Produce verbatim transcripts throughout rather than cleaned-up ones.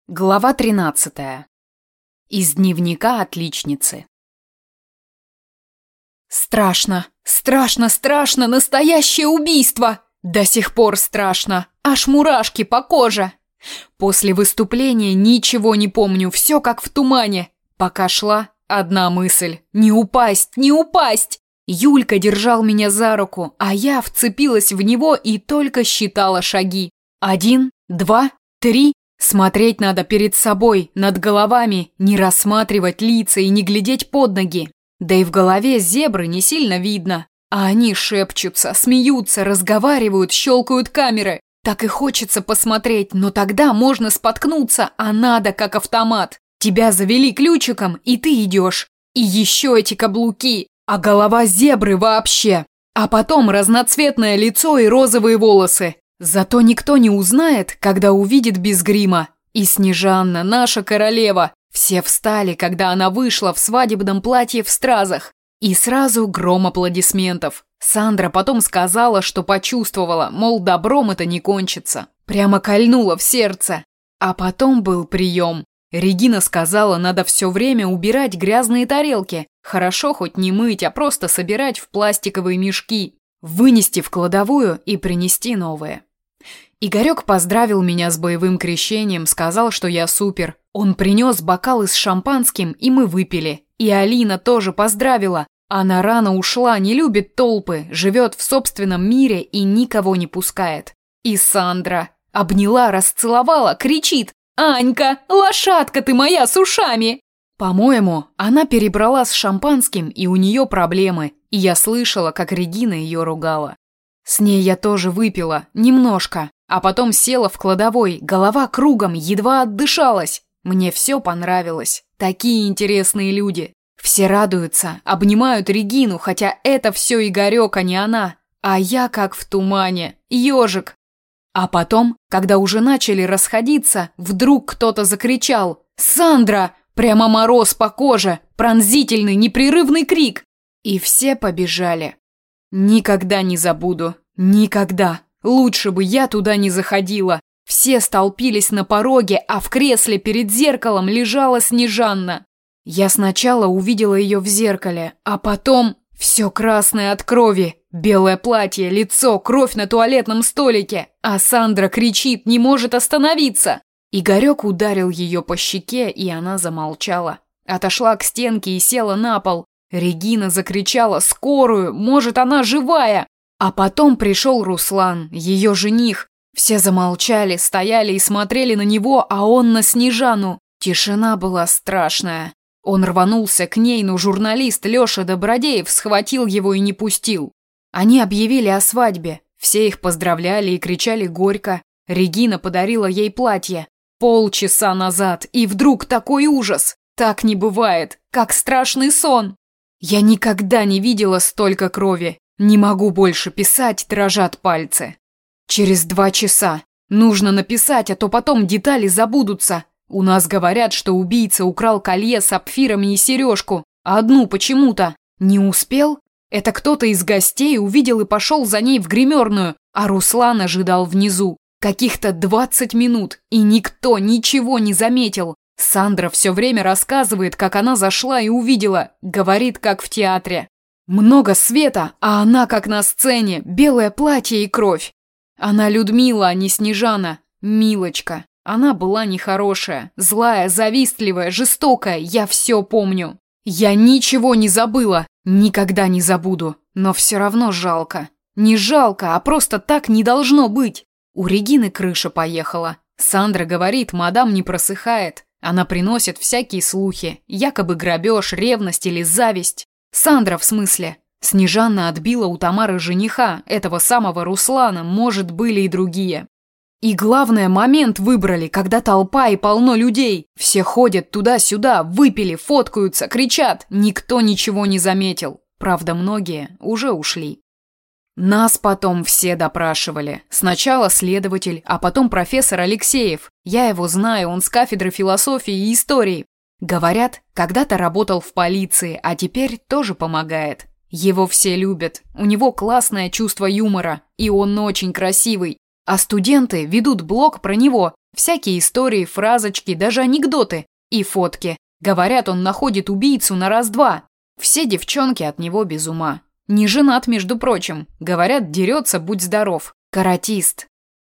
Глава тринадцатая. Из дневника отличницы. Страшно, страшно, страшно, настоящее убийство! До сих пор страшно, аж мурашки по коже. После выступления ничего не помню, все как в тумане. Пока шла, одна мысль: не упасть, не упасть! Юлька держал меня за руку, а я вцепилась в него и только считала шаги. Один, два, три. Смотреть надо перед собой, над головами, не рассматривать лица и не глядеть под ноги. Да и в голове зебры не сильно видно. А они шепчутся, смеются, разговаривают, щелкают камеры. Так и хочется посмотреть, но тогда можно споткнуться, а надо как автомат. Тебя завели ключиком, и ты идешь. И еще эти каблуки, а голова зебры вообще. А потом разноцветное лицо и розовые волосы. Зато никто не узнает, когда увидит без грима. И Снежанна, наша королева. Все встали, когда она вышла в свадебном платье в стразах. И сразу гром аплодисментов. Сандра потом сказала, что почувствовала, мол, добром это не кончится. Прямо кольнуло в сердце. А потом был прием. Регина сказала, надо все время убирать грязные тарелки. Хорошо хоть не мыть, а просто собирать в пластиковые мешки. Вынести в кладовую и принести новые. Игорек поздравил меня с боевым крещением, сказал, что я супер. Он принес бокалы с шампанским, и мы выпили. И Алина тоже поздравила. Она рано ушла, не любит толпы, живет в собственном мире и никого не пускает. И Сандра обняла, расцеловала, кричит: «Анька, лошадка ты моя с ушами!» По-моему, она перебрала с шампанским, и у нее проблемы, и я слышала, как Регина ее ругала. С ней я тоже выпила, немножко, а потом села в кладовой, голова кругом, едва отдышалась. Мне все понравилось, такие интересные люди. Все радуются, обнимают Регину, хотя это все Игорек, а не она. А я как в тумане, ежик. А потом, когда уже начали расходиться, вдруг кто-то закричал: «Сандра!» Прямо мороз по коже, пронзительный, непрерывный крик. И все побежали. Никогда не забуду, никогда. Лучше бы я туда не заходила. Все столпились на пороге, а в кресле перед зеркалом лежала Снежанна. Я сначала увидела ее в зеркале, а потом все красное от крови. Белое платье, лицо, кровь на туалетном столике. А Сандра кричит, не может остановиться. Игорек ударил ее по щеке, и она замолчала. Отошла к стенке и села на пол. Регина закричала: «Скорую! Может, она живая!» А потом пришел Руслан, ее жених. Все замолчали, стояли и смотрели на него, а он на Снежану. Тишина была страшная. Он рванулся к ней, но журналист Леша Добродеев схватил его и не пустил. Они объявили о свадьбе. Все их поздравляли и кричали горько. Регина подарила ей платье. Полчаса назад, и вдруг такой ужас. Так не бывает, как страшный сон. Я никогда не видела столько крови. Не могу больше писать, дрожат пальцы. Через два часа. Нужно написать, а то потом детали забудутся. У нас говорят, что убийца украл колье с сапфирами и сережку, а одну почему-то. Не успел? Это кто-то из гостей увидел и пошел за ней в гримерную, а Руслан ожидал внизу. Каких-то двадцать минут, и никто ничего не заметил. Сандра все время рассказывает, как она зашла и увидела, говорит, как в театре. Много света, а она как на сцене, белое платье и кровь. Она Людмила, а не Снежана, Милочка. Она была нехорошая, злая, завистливая, жестокая, я все помню. Я ничего не забыла, никогда не забуду, но все равно жалко. Не жалко, а просто так не должно быть. У Регины крыша поехала. Сандра говорит, мадам не просыхает. Она приносит всякие слухи, якобы грабеж, ревность или зависть. Сандра в смысле. Снежанна отбила у Тамары жениха, этого самого Руслана, может, были и другие. И главное, момент выбрали, когда толпа и полно людей. Все ходят туда-сюда, выпили, фоткаются, кричат. Никто ничего не заметил. Правда, многие уже ушли. Нас потом все допрашивали. Сначала следователь, а потом профессор Алексеев. Я его знаю, он с кафедры философии и истории. Говорят, когда-то работал в полиции, а теперь тоже помогает. Его все любят. У него классное чувство юмора, и он очень красивый. А студенты ведут блог про него, всякие истории, фразочки, даже анекдоты и фотки. Говорят, он находит убийцу на раз-два. Все девчонки от него без ума. Не женат, между прочим. Говорят, дерется, будь здоров. Каратист.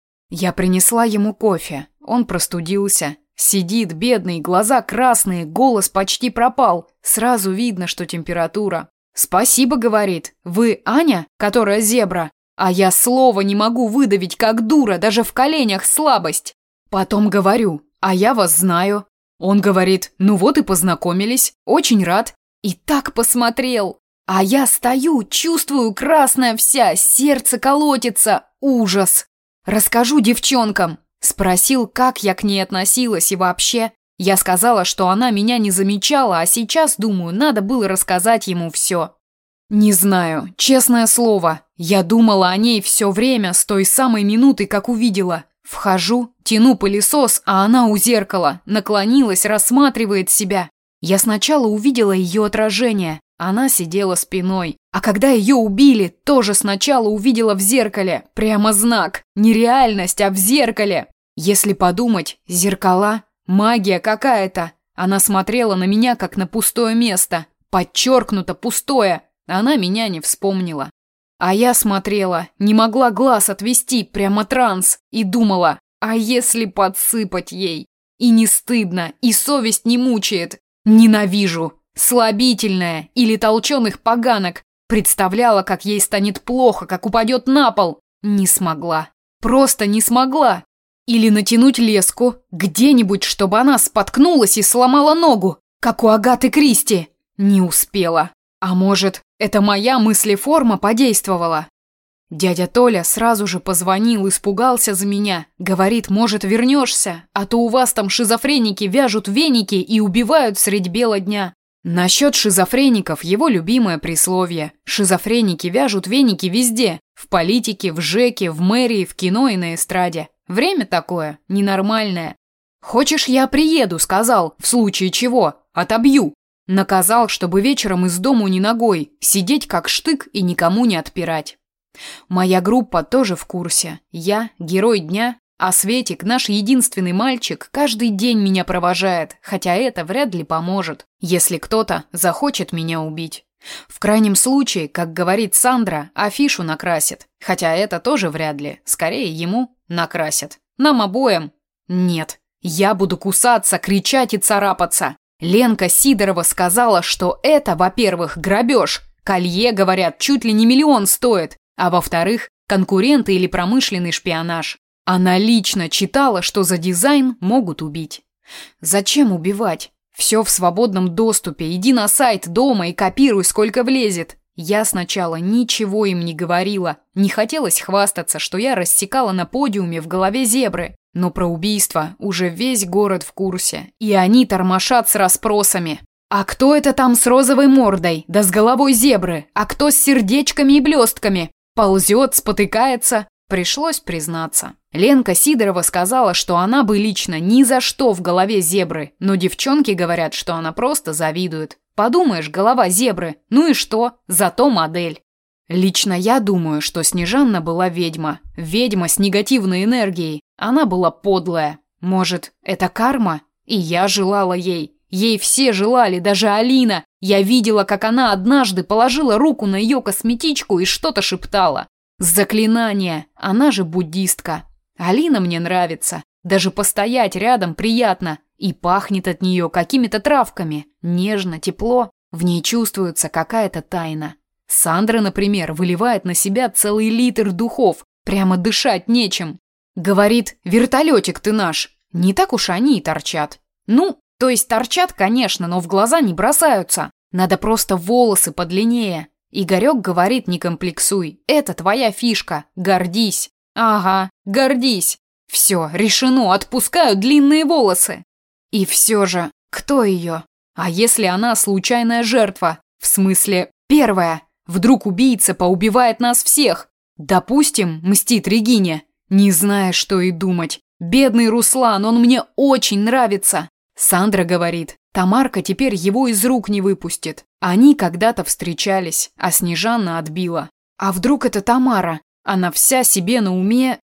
Я принесла ему кофе. Он простудился. Сидит, бедный, глаза красные, голос почти пропал. Сразу видно, что температура. «Спасибо», — говорит. «Вы Аня, которая зебра?» А я слова не могу выдавить, как дура, даже в коленях слабость. Потом говорю: «А я вас знаю». Он говорит: «Ну вот и познакомились, очень рад». И так посмотрел. А я стою, чувствую, красная вся, сердце колотится, ужас. «Расскажу девчонкам». Спросил, как я к ней относилась и вообще. Я сказала, что она меня не замечала, а сейчас, думаю, надо было рассказать ему все. Не знаю, честное слово, я думала о ней все время, с той самой минуты, как увидела. Вхожу, тяну пылесос, а она у зеркала, наклонилась, рассматривает себя. Я сначала увидела ее отражение, она сидела спиной. А когда ее убили, тоже сначала увидела в зеркале. Прямо знак. Не реальность, а в зеркале. Если подумать, зеркала, магия какая-то. Она смотрела на меня, как на пустое место. Подчеркнуто пустое. Она меня не вспомнила. А я смотрела, не могла глаз отвести, прямо транс. И думала, а если подсыпать ей? И не стыдно, и совесть не мучает. Ненавижу. Слабительная или толченых поганок. Представляла, как ей станет плохо, как упадет на пол. Не смогла. Просто не смогла. Или натянуть леску где-нибудь, чтобы она споткнулась и сломала ногу, как у Агаты Кристи. Не успела. А может, это моя мыслеформа подействовала? Дядя Толя сразу же позвонил, испугался за меня. Говорит, может, вернешься, а то у вас там шизофреники вяжут веники и убивают средь бела дня. Насчет шизофреников его любимое присловие. Шизофреники вяжут веники везде. В политике, в ЖЭКе, в мэрии, в кино и на эстраде. Время такое, ненормальное. «Хочешь, я приеду», — сказал, в случае чего, отобью. Наказал, чтобы вечером из дому ни ногой, сидеть как штык и никому не отпирать. Моя группа тоже в курсе. Я герой дня, а Светик, наш единственный мальчик, каждый день меня провожает, хотя это вряд ли поможет, если кто-то захочет меня убить. В крайнем случае, как говорит Сандра, афишу накрасит, хотя это тоже вряд ли, скорее ему накрасят. Нам обоим. Нет, я буду кусаться, кричать и царапаться. Ленка Сидорова сказала, что это, во-первых, грабеж. Колье, говорят, чуть ли не миллион стоит. А во-вторых, конкуренты или промышленный шпионаж. Она лично читала, что за дизайн могут убить. Зачем убивать? Все в свободном доступе. Иди на сайт дома и копируй, сколько влезет. Я сначала ничего им не говорила. Не хотелось хвастаться, что я рассекала на подиуме в голове зебры. Но про убийство уже весь город в курсе. И они тормошат с расспросами. А кто это там с розовой мордой, да с головой зебры? А кто с сердечками и блестками? Ползет, спотыкается. Пришлось признаться. Ленка Сидорова сказала, что она бы лично ни за что в голове зебры, но девчонки говорят, что она просто завидует. Подумаешь, голова зебры, ну и что, зато модель. Лично я думаю, что Снежанна была ведьма. Ведьма с негативной энергией. Она была подлая. Может, это карма? И я желала ей. Ей все желали, даже Алина. Я видела, как она однажды положила руку на ее косметичку и что-то шептала. Заклинание. Она же буддистка. Алина мне нравится. Даже постоять рядом приятно. И пахнет от нее какими-то травками. Нежно, тепло. В ней чувствуется какая-то тайна. Сандра, например, выливает на себя целый литр духов. Прямо дышать нечем. Говорит, вертолетик ты наш. Не так уж они и торчат. Ну, то есть торчат, конечно, но в глаза не бросаются. Надо просто волосы подлиннее. Игорек говорит, не комплексуй. Это твоя фишка. Гордись. Ага, гордись. Все, решено, отпускаю длинные волосы. И все же, кто ее? А если она случайная жертва? В смысле, первая? Вдруг убийца поубивает нас всех? Допустим, мстит Регине. Не зная, что и думать. Бедный Руслан, он мне очень нравится. Сандра говорит, Тамарка теперь его из рук не выпустит. Они когда-то встречались, а Снежанна отбила. А вдруг это Тамара? Она вся себе на уме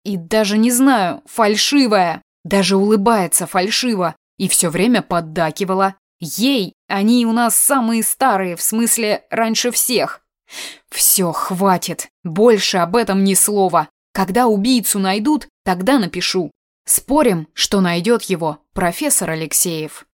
И даже не знаю, фальшивая. Даже улыбается фальшиво. И все время поддакивала. Ей, они у нас самые старые, в смысле, раньше всех. Все, хватит. Больше об этом ни слова. Когда убийцу найдут, тогда напишу. Спорим, что найдет его профессор Алексеев.